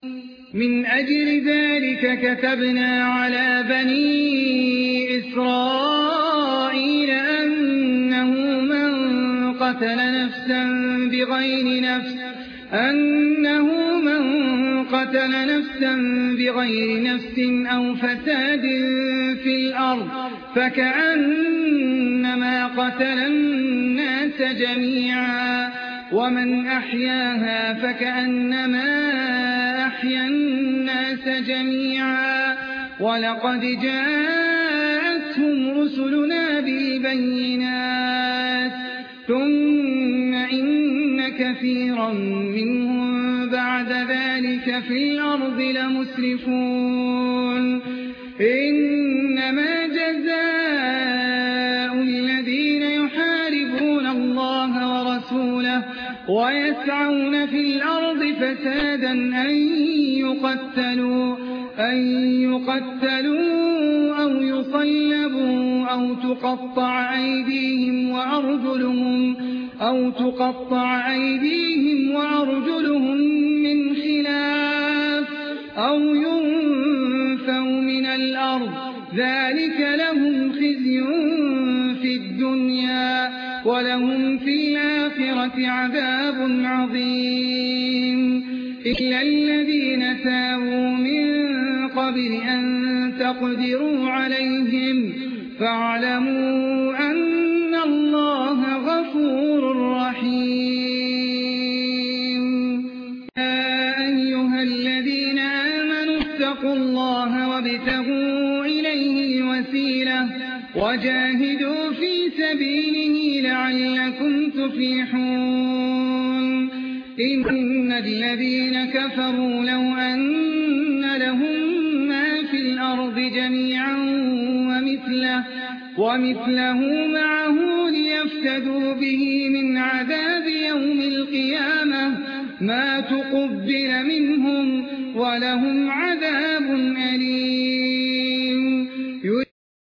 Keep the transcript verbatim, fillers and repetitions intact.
من أجل ذلك كتبنا على بني إسرائيل أنه من قتل نفسا بغير نفس أنه من قتل نفسا بغير نفس أو فساد في الأرض فكأنما قتل الناس جميعا ومن أحياها فكأنما أحيا الناس جميعا ولقد جاءتهم رسلنا بالبينات ثم إن كثيرا منهم بعد ذلك في الأرض لمسرفون إنما جزاء الذين يحاربون الله ورسوله ويسعون في الأرض فسادا أن يقتلوا, أن يقتلوا أو يصلبوا أو تقطع أيديهم وأرجلهم, أو تقطع أيديهم وأرجلهم من خلاف أو ينفوا من الأرض ذلك لهم خزي في الدنيا ولهم في الآخرة عذاب عظيم إلا الذين تابوا من قبل أن تقدروا عليهم فاعلموا أن الله غفور رحيم يا أيها الذين آمنوا اتقوا الله وابتغوا إليه الوسيلة وجاهدوا في سبيله لعلكم تفلحون إن الذين كفروا لو أن لهم ما في الأرض جميعا ومثله, ومثله معه ليفتدوا به من عذاب يوم القيامة ما تقبل منهم ولهم عذاب أليم